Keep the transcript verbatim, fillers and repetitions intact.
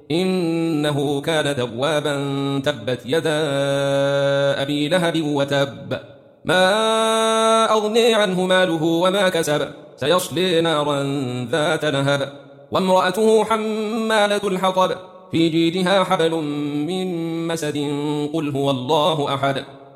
إنه كان توابا. تبت يدا أبي لهب وتب، ما أغني عنه ماله وما كسب، سيصلي نارا ذات لهب. وامرأته حمالة الحطب، في جيدها حبل من مسد. قل هو الله أحد